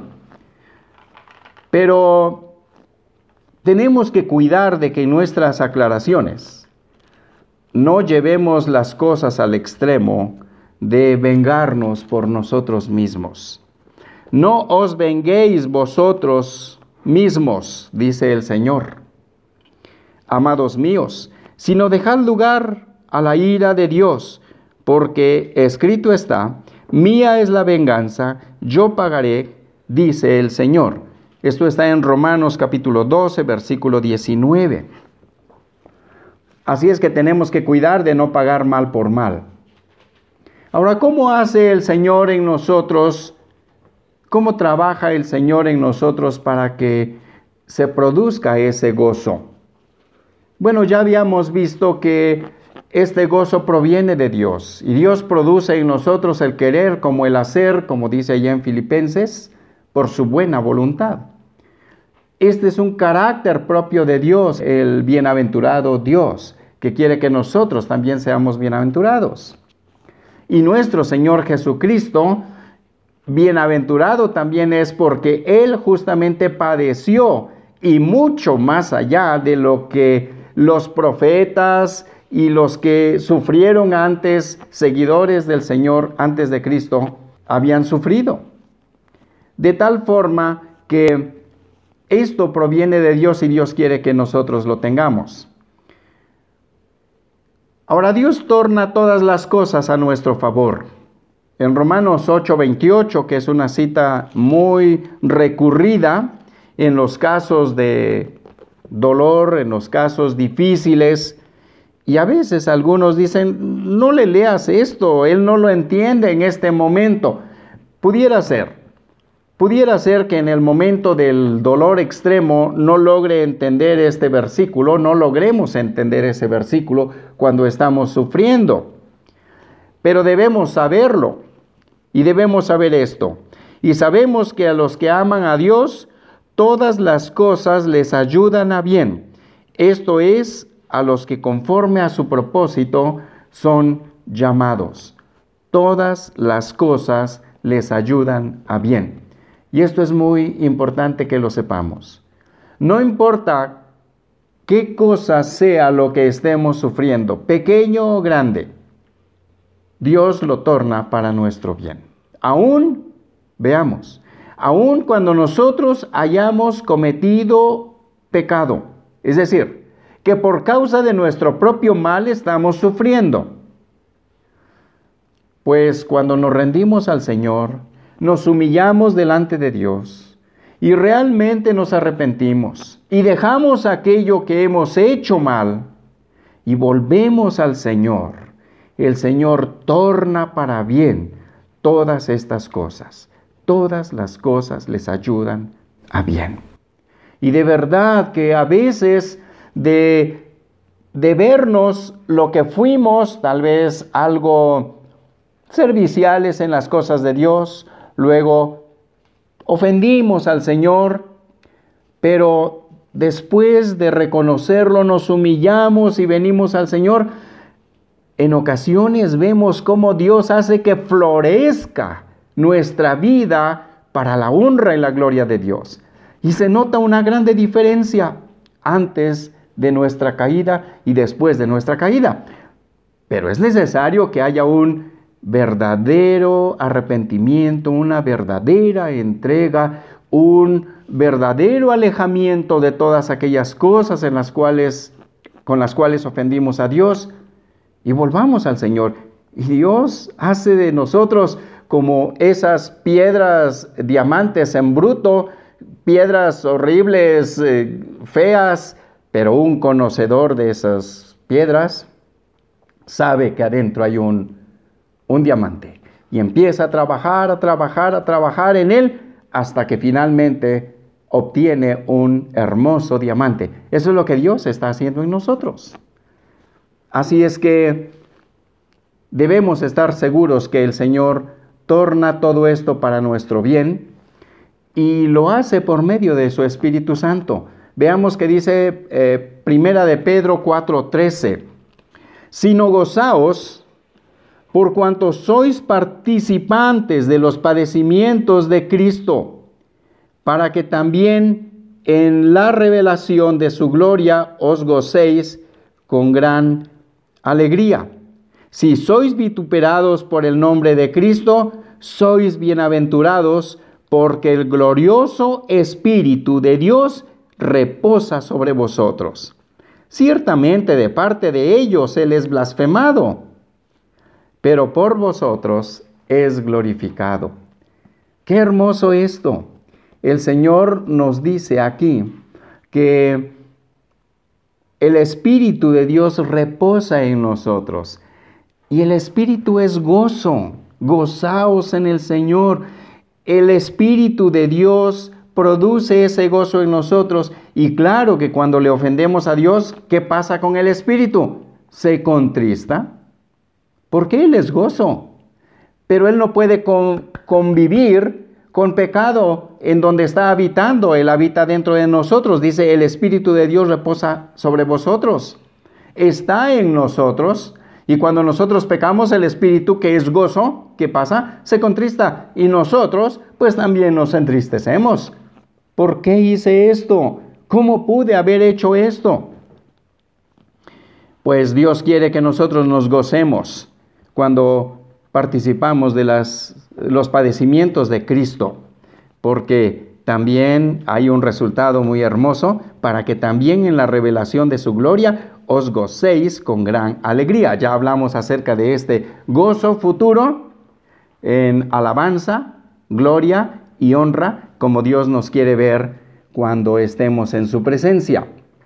pero tenemos que cuidar de que nuestras aclaraciones no llevemos las cosas al extremo de vengarnos por nosotros mismos. No os venguéis vosotros mismos, dice el Señor, amados míos, sino dejad lugar a la ira de Dios, porque escrito está, mía es la venganza, yo pagaré, dice el Señor. Esto está en Romanos capítulo doce, versículo diecinueve. Así es que tenemos que cuidar de no pagar mal por mal. Ahora, ¿cómo hace el Señor en nosotros? ¿Cómo trabaja el Señor en nosotros para que se produzca ese gozo? Bueno, ya habíamos visto que este gozo proviene de Dios, y Dios produce en nosotros el querer como el hacer, como dice allá en Filipenses, por su buena voluntad. Este es un carácter propio de Dios, el bienaventurado Dios, que quiere que nosotros también seamos bienaventurados. Y nuestro Señor Jesucristo, bienaventurado también es porque Él justamente padeció, y mucho más allá de lo que los profetas y los que sufrieron antes, seguidores del Señor antes de Cristo, habían sufrido. De tal forma que esto proviene de Dios y Dios quiere que nosotros lo tengamos. Ahora, Dios torna todas las cosas a nuestro favor. En Romanos ocho veintiocho, que es una cita muy recurrida en los casos de dolor, en los casos difíciles, y a veces algunos dicen, no le leas esto, él no lo entiende en este momento. Pudiera ser, pudiera ser que en el momento del dolor extremo no logre entender este versículo, no logremos entender ese versículo cuando estamos sufriendo. Pero debemos saberlo, y debemos saber esto. Y sabemos que a los que aman a Dios, todas las cosas les ayudan a bien. Esto es, a los que conforme a su propósito son llamados. Todas las cosas les ayudan a bien. Y esto es muy importante que lo sepamos. No importa qué cosa sea lo que estemos sufriendo, pequeño o grande, Dios lo torna para nuestro bien. Aún, veamos, aún cuando nosotros hayamos cometido pecado, es decir, que por causa de nuestro propio mal estamos sufriendo. Pues cuando nos rendimos al Señor, nos humillamos delante de Dios y realmente nos arrepentimos y dejamos aquello que hemos hecho mal y volvemos al Señor, el Señor torna para bien todas estas cosas. Todas las cosas les ayudan a bien. Y de verdad que a veces de, de vernos lo que fuimos, tal vez algo serviciales en las cosas de Dios, luego ofendimos al Señor, pero después de reconocerlo nos humillamos y venimos al Señor. En ocasiones vemos cómo Dios hace que florezca nuestra vida para la honra y la gloria de Dios. Y se nota una grande diferencia antes de nuestra caída y después de nuestra caída. Pero es necesario que haya un verdadero arrepentimiento, una verdadera entrega, un verdadero alejamiento de todas aquellas cosas en las cuales, con las cuales ofendimos a Dios, y volvamos al Señor. Y Dios hace de nosotros como esas piedras diamantes en bruto, piedras horribles, eh, feas, pero un conocedor de esas piedras sabe que adentro hay un, un diamante. Y empieza a trabajar, a trabajar, a trabajar en él hasta que finalmente obtiene un hermoso diamante. Eso es lo que Dios está haciendo en nosotros. Así es que debemos estar seguros que el Señor torna todo esto para nuestro bien y lo hace por medio de su Espíritu Santo. Veamos que dice eh, Primera de Pedro cuatro trece. Sino gozaos por cuanto sois participantes de los padecimientos de Cristo, para que también en la revelación de su gloria os gocéis con gran alegría. Si sois vituperados por el nombre de Cristo, sois bienaventurados, porque el glorioso Espíritu de Dios reposa sobre vosotros. Ciertamente de parte de ellos Él es blasfemado, pero por vosotros es glorificado. Qué hermoso esto. El Señor nos dice aquí que el Espíritu de Dios reposa en nosotros. Y el Espíritu es gozo. Gozaos en el Señor. El Espíritu de Dios produce ese gozo en nosotros. Y claro que cuando le ofendemos a Dios, ¿qué pasa con el Espíritu? Se contrista. Porque Él es gozo. Pero Él no puede con, convivir con pecado en donde está habitando. Él habita dentro de nosotros. Dice, el Espíritu de Dios reposa sobre vosotros. Está en nosotros. Y cuando nosotros pecamos, el Espíritu, que es gozo, ¿qué pasa? Se contrista. Y nosotros, pues también nos entristecemos. ¿Por qué hice esto? ¿Cómo pude haber hecho esto? Pues Dios quiere que nosotros nos gocemos cuando participamos de las, los padecimientos de Cristo, porque también hay un resultado muy hermoso para que también en la revelación de su gloria os gocéis con gran alegría. Ya hablamos acerca de este gozo futuro en alabanza, gloria y honra, como Dios nos quiere ver cuando estemos en su presencia.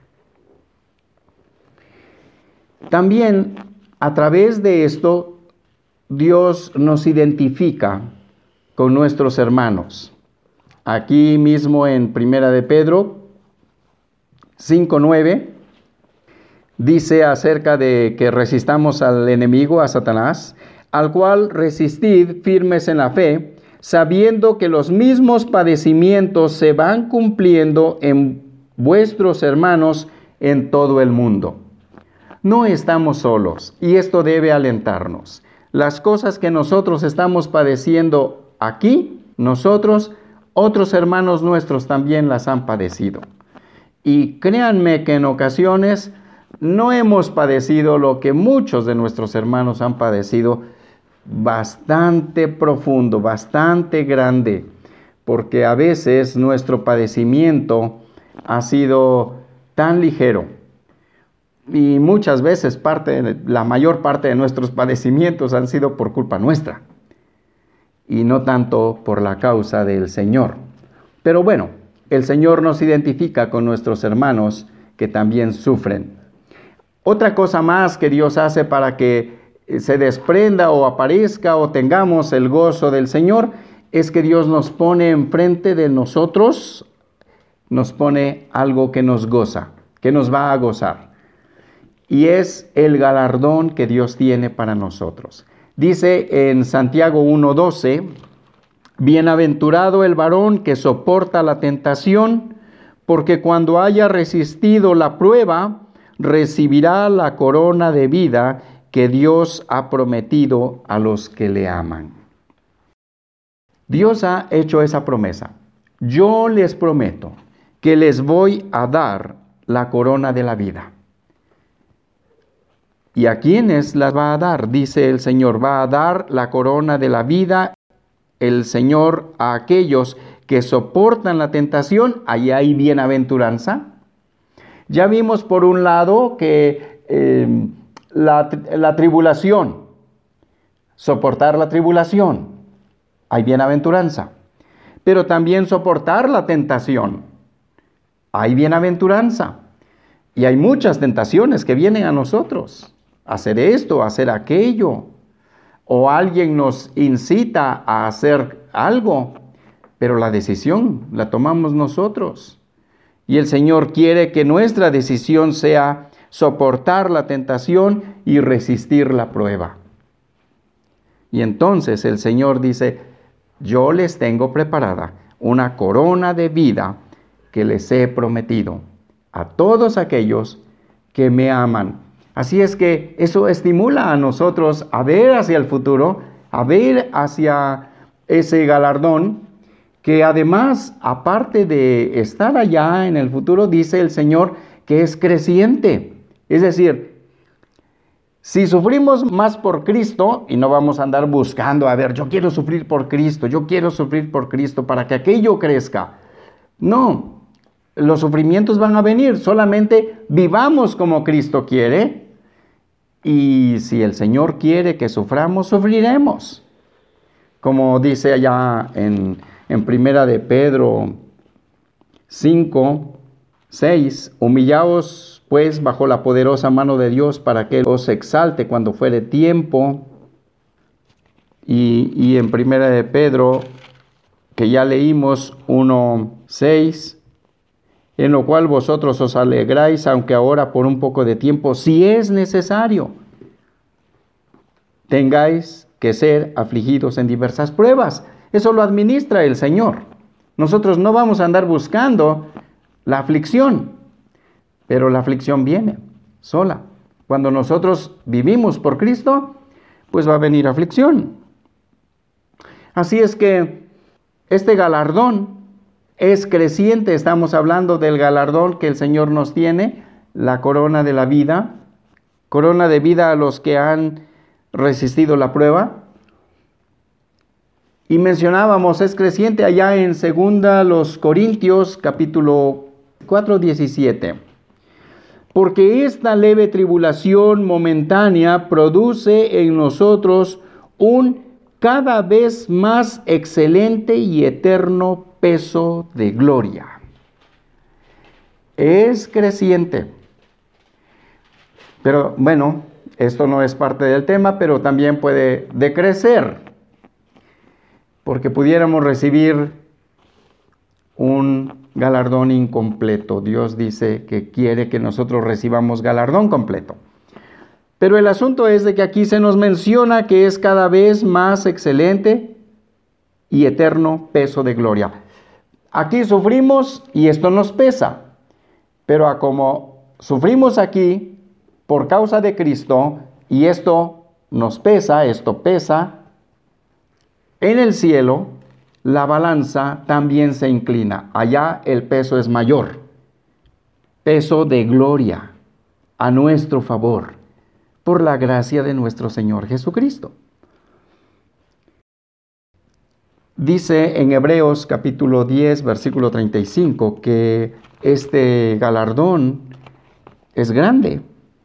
También a través de esto, Dios nos identifica con nuestros hermanos. Aquí mismo en Primera de Pedro cinco nueve dice acerca de que resistamos al enemigo, a Satanás, al cual resistid firmes en la fe, sabiendo que los mismos padecimientos se van cumpliendo en vuestros hermanos en todo el mundo. No estamos solos, y esto debe alentarnos. Las cosas que nosotros estamos padeciendo aquí, nosotros, otros hermanos nuestros también las han padecido. Y créanme que en ocasiones no hemos padecido lo que muchos de nuestros hermanos han padecido, bastante profundo, bastante grande, porque a veces nuestro padecimiento ha sido tan ligero. Y muchas veces parte, la mayor parte de nuestros padecimientos han sido por culpa nuestra y no tanto por la causa del Señor. Pero bueno, el Señor nos identifica con nuestros hermanos que también sufren. Otra cosa más que Dios hace para que se desprenda o aparezca o tengamos el gozo del Señor es que Dios nos pone enfrente de nosotros, nos pone algo que nos goza, que nos va a gozar. Y es el galardón que Dios tiene para nosotros. Dice en Santiago uno doce, bienaventurado el varón que soporta la tentación, porque cuando haya resistido la prueba, recibirá la corona de vida que Dios ha prometido a los que le aman. Dios ha hecho esa promesa. Yo les prometo que les voy a dar la corona de la vida. ¿Y a quiénes las va a dar? Dice el Señor, va a dar la corona de la vida el Señor a aquellos que soportan la tentación. Ahí hay bienaventuranza. Ya vimos por un lado que eh, la, la tribulación, soportar la tribulación, hay bienaventuranza. Pero también soportar la tentación, hay bienaventuranza. Y hay muchas tentaciones que vienen a nosotros. Hacer esto, hacer aquello, o alguien nos incita a hacer algo, pero la decisión la tomamos nosotros. Y el Señor quiere que nuestra decisión sea soportar la tentación y resistir la prueba. Y entonces el Señor dice, yo les tengo preparada una corona de vida que les he prometido. a todos aquellos que me aman. Así es que eso estimula a nosotros a ver hacia el futuro, a ver hacia ese galardón, que además, aparte de estar allá en el futuro, dice el Señor que es creciente. Es decir, si sufrimos más por Cristo, y no vamos a andar buscando, a ver, yo quiero sufrir por Cristo, yo quiero sufrir por Cristo para que aquello crezca. No, los sufrimientos van a venir, solamente vivamos como Cristo quiere, y si el Señor quiere que suframos, sufriremos. Como dice allá en, en Primera de Pedro cinco, seis, humillaos pues bajo la poderosa mano de Dios para que os exalte cuando fuere tiempo. Y, y en Primera de Pedro, que ya leímos, uno, seis, en lo cual vosotros os alegráis, aunque ahora por un poco de tiempo, si es necesario, tengáis que ser afligidos en diversas pruebas. Eso lo administra el Señor. Nosotros no vamos a andar buscando la aflicción, pero la aflicción viene sola. Cuando nosotros vivimos por Cristo, pues va a venir aflicción. Así es que este galardón es creciente. Estamos hablando del galardón que el Señor nos tiene, la corona de la vida, corona de vida a los que han resistido la prueba. Y mencionábamos, es creciente allá en segunda los Corintios, capítulo cuatro, diecisiete. Porque esta leve tribulación momentánea produce en nosotros un cada vez más excelente y eterno peso de gloria. Es creciente. Pero bueno, esto no es parte del tema, pero también puede decrecer, porque pudiéramos recibir un galardón incompleto. Dios dice que quiere que nosotros recibamos galardón completo. Pero el asunto es de que aquí se nos menciona que es cada vez más excelente y eterno peso de gloria. Aquí sufrimos y esto nos pesa, pero a como sufrimos aquí por causa de Cristo y esto nos pesa, esto pesa, en el cielo la balanza también se inclina. Allá el peso es mayor, peso de gloria a nuestro favor, por la gracia de nuestro Señor Jesucristo. Dice en Hebreos capítulo diez, versículo treinta y cinco, que este galardón es grande.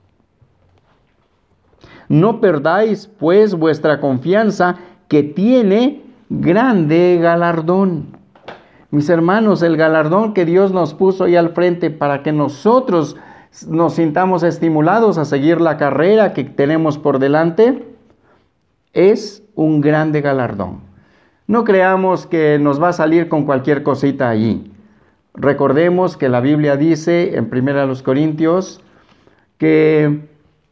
No perdáis pues vuestra confianza, que tiene grande galardón. Mis hermanos, el galardón que Dios nos puso ahí al frente para que nosotros nos sintamos estimulados a seguir la carrera que tenemos por delante, es un grande galardón. No creamos que nos va a salir con cualquier cosita allí. Recordemos que la Biblia dice en Primera de los Corintios que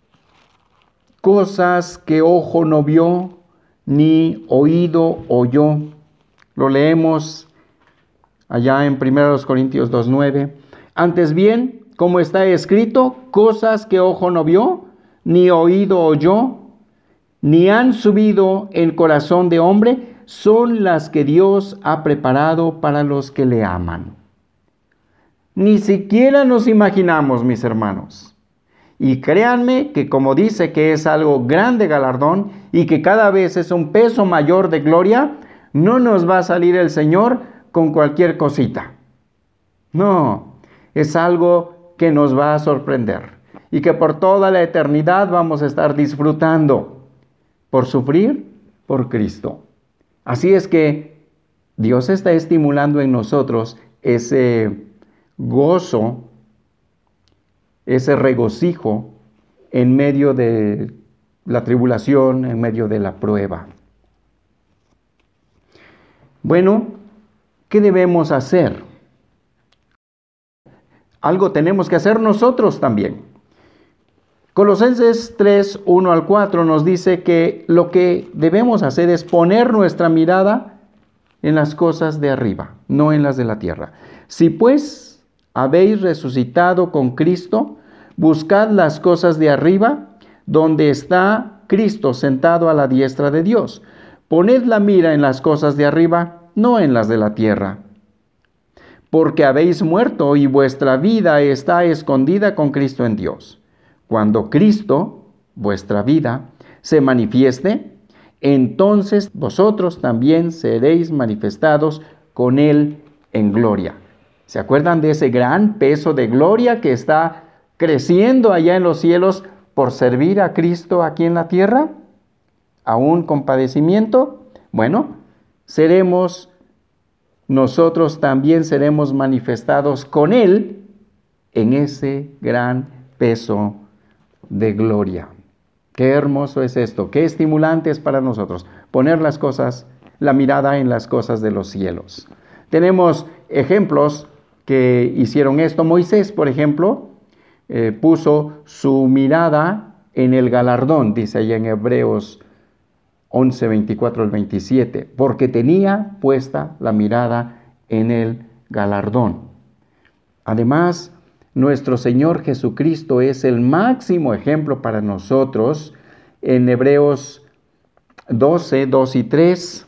cosas que ojo no vio, ni oído oyó. Lo leemos allá en Primera de los Corintios dos, nueve. Antes bien, como está escrito, cosas que ojo no vio, ni oído oyó, ni han subido en corazón de hombre, son las que Dios ha preparado para los que le aman. Ni siquiera nos imaginamos, mis hermanos. Y créanme que como dice que es algo grande galardón y que cada vez es un peso mayor de gloria, no nos va a salir el Señor con cualquier cosita. No, es algo que nos va a sorprender y que por toda la eternidad vamos a estar disfrutando por sufrir por Cristo. Así es que Dios está estimulando en nosotros ese gozo, ese regocijo en medio de la tribulación, en medio de la prueba. Bueno, ¿qué debemos hacer? Algo tenemos que hacer nosotros también. Colosenses tres, uno al cuatro nos dice que lo que debemos hacer es poner nuestra mirada en las cosas de arriba, no en las de la tierra. Si pues habéis resucitado con Cristo, buscad las cosas de arriba, donde está Cristo sentado a la diestra de Dios. Poned la mira en las cosas de arriba, no en las de la tierra. Porque habéis muerto y vuestra vida está escondida con Cristo en Dios. Cuando Cristo, vuestra vida, se manifieste, entonces vosotros también seréis manifestados con Él en gloria. ¿Se acuerdan de ese gran peso de gloria que está creciendo allá en los cielos por servir a Cristo aquí en la tierra? ¿Aún con padecimiento? Bueno, seremos, nosotros también seremos manifestados con Él en ese gran peso de gloria. Qué hermoso es esto, qué estimulante es para nosotros poner las cosas, la mirada en las cosas de los cielos. Tenemos ejemplos que hicieron esto. Moisés, por ejemplo, eh, puso su mirada en el galardón, dice allá en Hebreos once, veinticuatro al veintisiete, porque tenía puesta la mirada en el galardón. Además, nuestro Señor Jesucristo es el máximo ejemplo para nosotros. En Hebreos doce, dos y tres,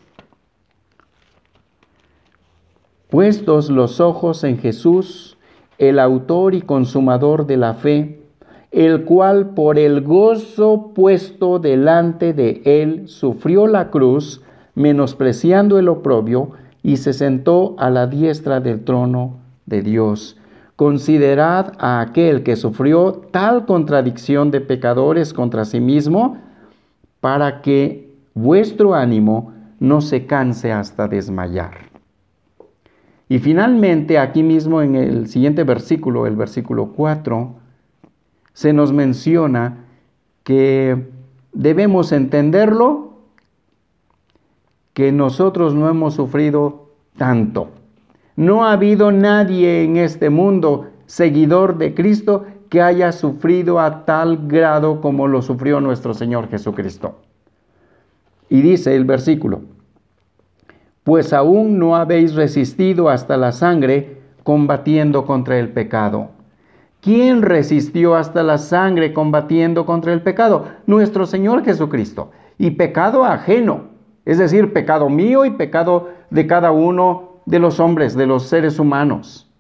puestos los ojos en Jesús, el autor y consumador de la fe, el cual por el gozo puesto delante de él sufrió la cruz, menospreciando el oprobio, y se sentó a la diestra del trono de Dios. Considerad a aquel que sufrió tal contradicción de pecadores contra sí mismo, para que vuestro ánimo no se canse hasta desmayar. Y finalmente, aquí mismo en el siguiente versículo, el versículo cuatro, se nos menciona que debemos entenderlo, que nosotros no hemos sufrido tanto. No ha habido nadie en este mundo, seguidor de Cristo, que haya sufrido a tal grado como lo sufrió nuestro Señor Jesucristo. Y dice el versículo: pues aún no habéis resistido hasta la sangre combatiendo contra el pecado. ¿Quién resistió hasta la sangre combatiendo contra el pecado? Nuestro Señor Jesucristo. Y pecado ajeno, es decir, pecado mío y pecado de cada uno de los hombres, de los seres humanos.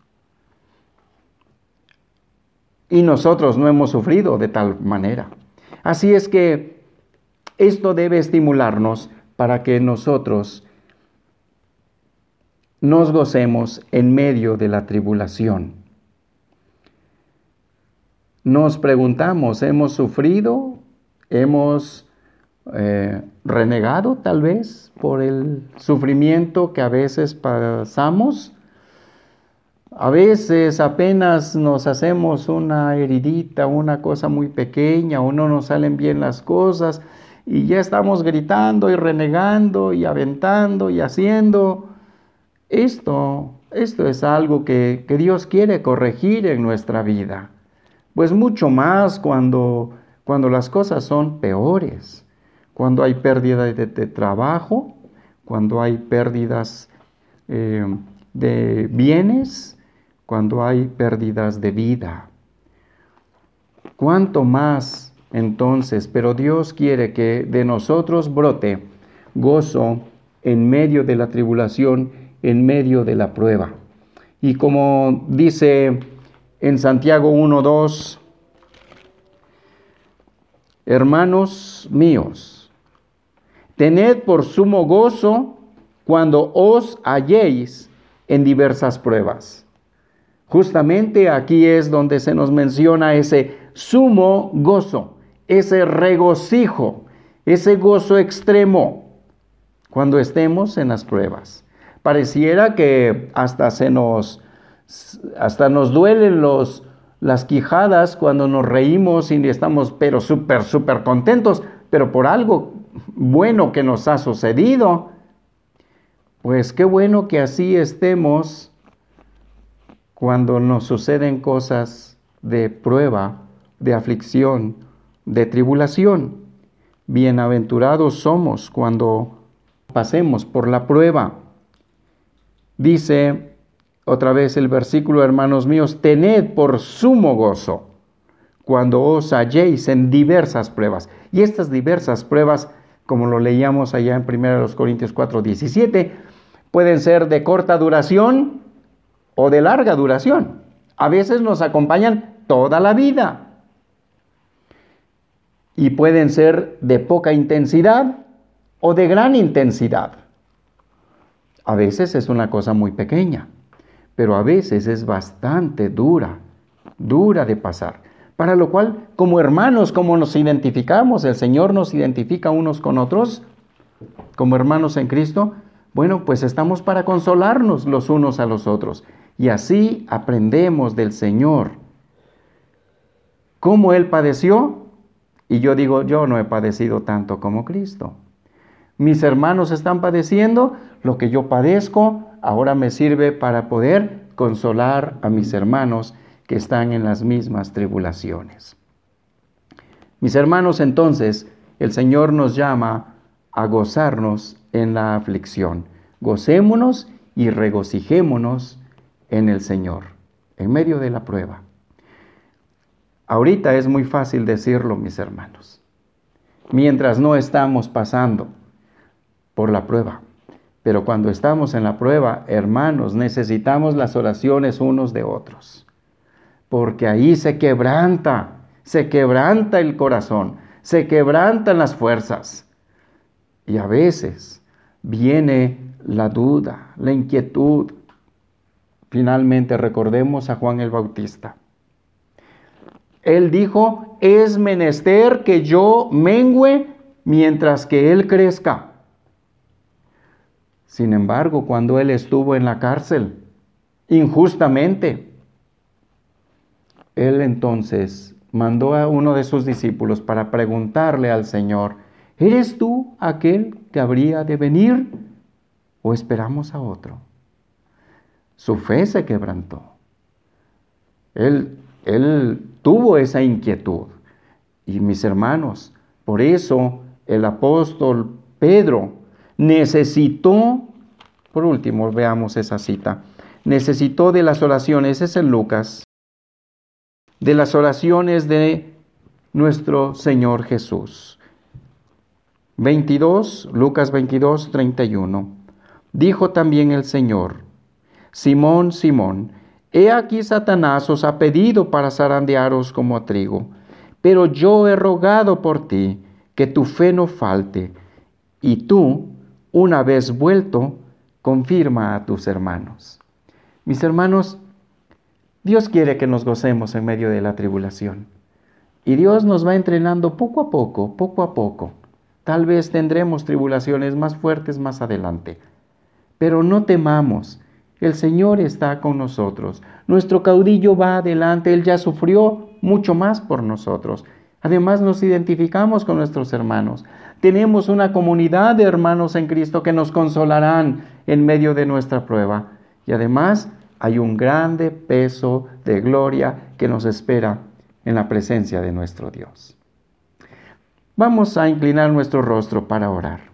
Y nosotros no hemos sufrido de tal manera. Así es que esto debe estimularnos para que nosotros nos gocemos en medio de la tribulación. Nos preguntamos, ¿hemos sufrido? ¿Hemos eh, renegado tal vez por el sufrimiento que a veces pasamos? A veces apenas nos hacemos una heridita, una cosa muy pequeña, o no nos salen bien las cosas, y ya estamos gritando y renegando y aventando y haciendo. Esto, esto es algo que, que Dios quiere corregir en nuestra vida. Pues mucho más cuando, cuando las cosas son peores, cuando hay pérdida de, de trabajo, cuando hay pérdidas eh, de bienes, cuando hay pérdidas de vida. ¿Cuánto más entonces? Pero Dios quiere que de nosotros brote gozo en medio de la tribulación, en medio de la prueba. Y como dice en Santiago uno dos, hermanos míos, tened por sumo gozo cuando os halléis en diversas pruebas. Justamente aquí es donde se nos menciona ese sumo gozo, ese regocijo, ese gozo extremo cuando estemos en las pruebas. Pareciera que hasta se nos, hasta nos duelen los, las quijadas cuando nos reímos y estamos pero súper, súper contentos, pero por algo bueno que nos ha sucedido. Pues qué bueno que así estemos cuando nos suceden cosas de prueba, de aflicción, de tribulación. Bienaventurados somos cuando pasemos por la prueba. Dice otra vez el versículo, hermanos míos, tened por sumo gozo cuando os halléis en diversas pruebas. Y estas diversas pruebas, como lo leíamos allá en primera Corintios cuatro, diecisiete, pueden ser de corta duración o de larga duración. A veces nos acompañan toda la vida. Y pueden ser de poca intensidad o de gran intensidad. A veces es una cosa muy pequeña, pero a veces es bastante dura, dura de pasar. Para lo cual, como hermanos, como nos identificamos, el Señor nos identifica unos con otros, como hermanos en Cristo, bueno, pues estamos para consolarnos los unos a los otros. Y así aprendemos del Señor cómo Él padeció. Y yo digo, yo no he padecido tanto como Cristo. Mis hermanos están padeciendo, lo que yo padezco ahora me sirve para poder consolar a mis hermanos que están en las mismas tribulaciones. Mis hermanos, entonces, el Señor nos llama a gozarnos en la aflicción. Gocémonos y regocijémonos en el Señor, en medio de la prueba. Ahorita es muy fácil decirlo, mis hermanos, mientras no estamos pasando por la prueba. Pero cuando estamos en la prueba, hermanos, necesitamos las oraciones unos de otros. Porque ahí se quebranta, se quebranta el corazón, se quebrantan las fuerzas. Y a veces viene la duda, la inquietud. Finalmente recordemos a Juan el Bautista. Él dijo, es menester que yo mengüe mientras que Él crezca. Sin embargo, cuando Él estuvo en la cárcel, injustamente, Él entonces mandó a uno de sus discípulos para preguntarle al Señor, ¿eres tú aquel que habría de venir o esperamos a otro? Su fe se quebrantó. Él, él tuvo esa inquietud. Y mis hermanos, por eso el apóstol Pedro necesitó, por último veamos esa cita, necesitó de las oraciones, es en Lucas, de las oraciones de nuestro Señor Jesús. veintidós, Lucas veintidós, treinta y uno. Dijo también el Señor, Simón, Simón, he aquí Satanás os ha pedido para zarandearos como a trigo, pero yo he rogado por ti que tu fe no falte, y tú, una vez vuelto, confirma a tus hermanos. Mis hermanos, Dios quiere que nos gocemos en medio de la tribulación. Y Dios nos va entrenando poco a poco, poco a poco. Tal vez tendremos tribulaciones más fuertes más adelante. Pero no temamos, el Señor está con nosotros. Nuestro caudillo va adelante, Él ya sufrió mucho más por nosotros. Además nos identificamos con nuestros hermanos. Tenemos una comunidad de hermanos en Cristo que nos consolarán en medio de nuestra prueba. Y además hay un grande peso de gloria que nos espera en la presencia de nuestro Dios. Vamos a inclinar nuestro rostro para orar.